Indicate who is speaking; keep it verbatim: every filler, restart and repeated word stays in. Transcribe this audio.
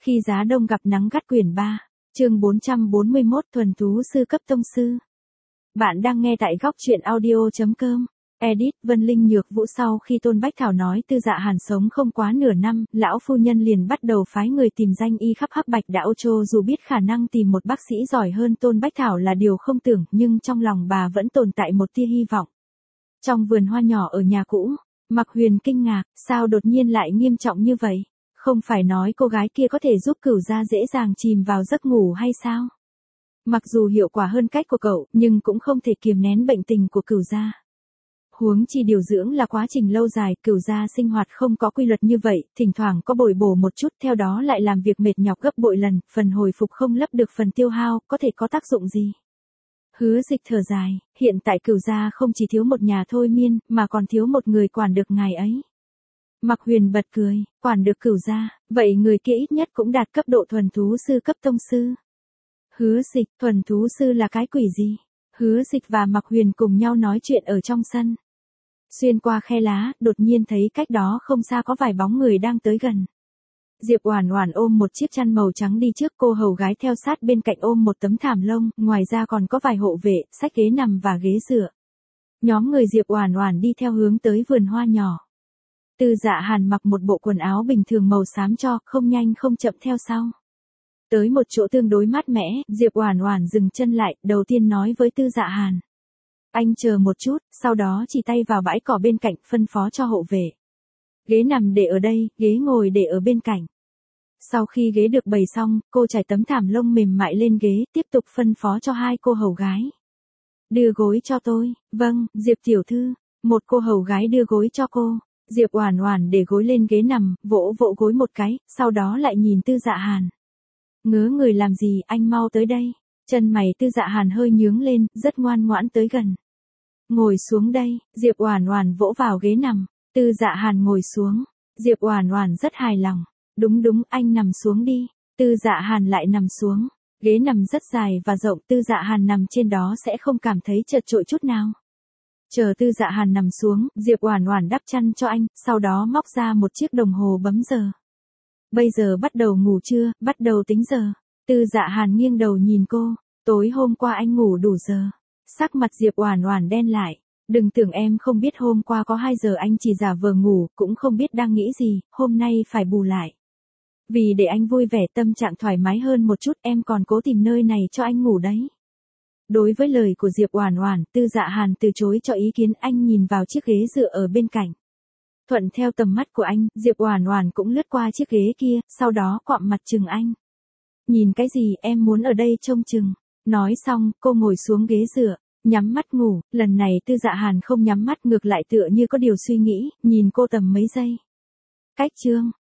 Speaker 1: Khi giá đông gặp nắng gắt quyển ba, chương bốn trăm bốn mươi mốt thuần thú sư cấp tông sư. Bạn đang nghe tại góc truyện audio chấm com. Edit Vân Linh Nhược Vũ. Sau khi Tôn Bách Thảo nói Tư Dạ Hàn sống không quá nửa năm, lão phu nhân liền bắt đầu phái người tìm danh y khắp Hắc Bạch Đạo Châu, dù biết khả năng tìm một bác sĩ giỏi hơn Tôn Bách Thảo là điều không tưởng, nhưng trong lòng bà vẫn tồn tại một tia hy vọng. Trong vườn hoa nhỏ ở nhà cũ, Mạc Huyền kinh ngạc, sao đột nhiên lại nghiêm trọng như vậy? Không phải nói cô gái kia có thể giúp Cửu gia dễ dàng chìm vào giấc ngủ hay sao? Mặc dù hiệu quả hơn cách của cậu, nhưng cũng không thể kiềm nén bệnh tình của Cửu gia. Huống chi điều dưỡng là quá trình lâu dài, Cửu gia sinh hoạt không có quy luật như vậy, thỉnh thoảng có bồi bổ một chút, theo đó lại làm việc mệt nhọc gấp bội lần, phần hồi phục không lấp được phần tiêu hao, có thể có tác dụng gì? Hứa Dịch thở dài, hiện tại Cửu gia không chỉ thiếu một nhà thôi miên, mà còn thiếu một người quản được ngài ấy. Mạc Huyền bật cười, quản được Cửu gia, vậy người kia ít nhất cũng đạt cấp độ thuần thú sư cấp tông sư. Hứa Dịch, thuần thú sư là cái quỷ gì? Hứa Dịch và Mạc Huyền cùng nhau nói chuyện ở trong sân. Xuyên qua khe lá, đột nhiên thấy cách đó không xa có vài bóng người đang tới gần. Diệp Oản Oản ôm một chiếc chăn màu trắng đi trước, cô hầu gái theo sát bên cạnh ôm một tấm thảm lông, ngoài ra còn có vài hộ vệ, xách ghế nằm và ghế dựa. Nhóm người Diệp Oản Oản đi theo hướng tới vườn hoa nhỏ. Tư Dạ Hàn mặc một bộ quần áo bình thường màu xám cho, không nhanh không chậm theo sau. Tới một chỗ tương đối mát mẻ, Diệp Oản Oản dừng chân lại, đầu tiên nói với Tư Dạ Hàn. Anh chờ một chút, sau đó chỉ tay vào bãi cỏ bên cạnh, phân phó cho hộ vệ. Ghế nằm để ở đây, ghế ngồi để ở bên cạnh. Sau khi ghế được bày xong, cô trải tấm thảm lông mềm mại lên ghế, tiếp tục phân phó cho hai cô hầu gái. Đưa gối cho tôi. Vâng, Diệp tiểu thư. Một cô hầu gái đưa gối cho cô. Diệp Oản Oản để gối lên ghế nằm, vỗ vỗ gối một cái, sau đó lại nhìn Tư Dạ Hàn. Ngớ người làm gì, anh mau tới đây. Chân mày Tư Dạ Hàn hơi nhướng lên, rất ngoan ngoãn tới gần. Ngồi xuống đây. Diệp Oản Oản vỗ vào ghế nằm. Tư Dạ Hàn ngồi xuống. Diệp Oản Oản rất hài lòng. Đúng đúng, anh nằm xuống đi. Tư Dạ Hàn lại nằm xuống. Ghế nằm rất dài và rộng, Tư Dạ Hàn nằm trên đó sẽ không cảm thấy chật chội chút nào. Chờ Tư Dạ Hàn nằm xuống, Diệp Oản Oản đắp chăn cho anh, sau đó móc ra một chiếc đồng hồ bấm giờ. Bây giờ bắt đầu ngủ chưa, bắt đầu tính giờ. Tư Dạ Hàn nghiêng đầu nhìn cô, tối hôm qua anh ngủ đủ giờ. Sắc mặt Diệp Oản Oản đen lại. Đừng tưởng em không biết hôm qua có hai giờ anh chỉ giả vờ ngủ, cũng không biết đang nghĩ gì, hôm nay phải bù lại. Vì để anh vui vẻ tâm trạng thoải mái hơn một chút, em còn cố tìm nơi này cho anh ngủ đấy. Đối với lời của Diệp Oản Oản, Tư Dạ Hàn từ chối cho ý kiến, anh nhìn vào chiếc ghế dựa ở bên cạnh. Thuận theo tầm mắt của anh, Diệp Oản Oản cũng lướt qua chiếc ghế kia, sau đó quặm mặt chừng anh. Nhìn cái gì, em muốn ở đây trông chừng. Nói xong, cô ngồi xuống ghế dựa, nhắm mắt ngủ, lần này Tư Dạ Hàn không nhắm mắt, ngược lại tựa như có điều suy nghĩ, nhìn cô tầm mấy giây. Cách chương,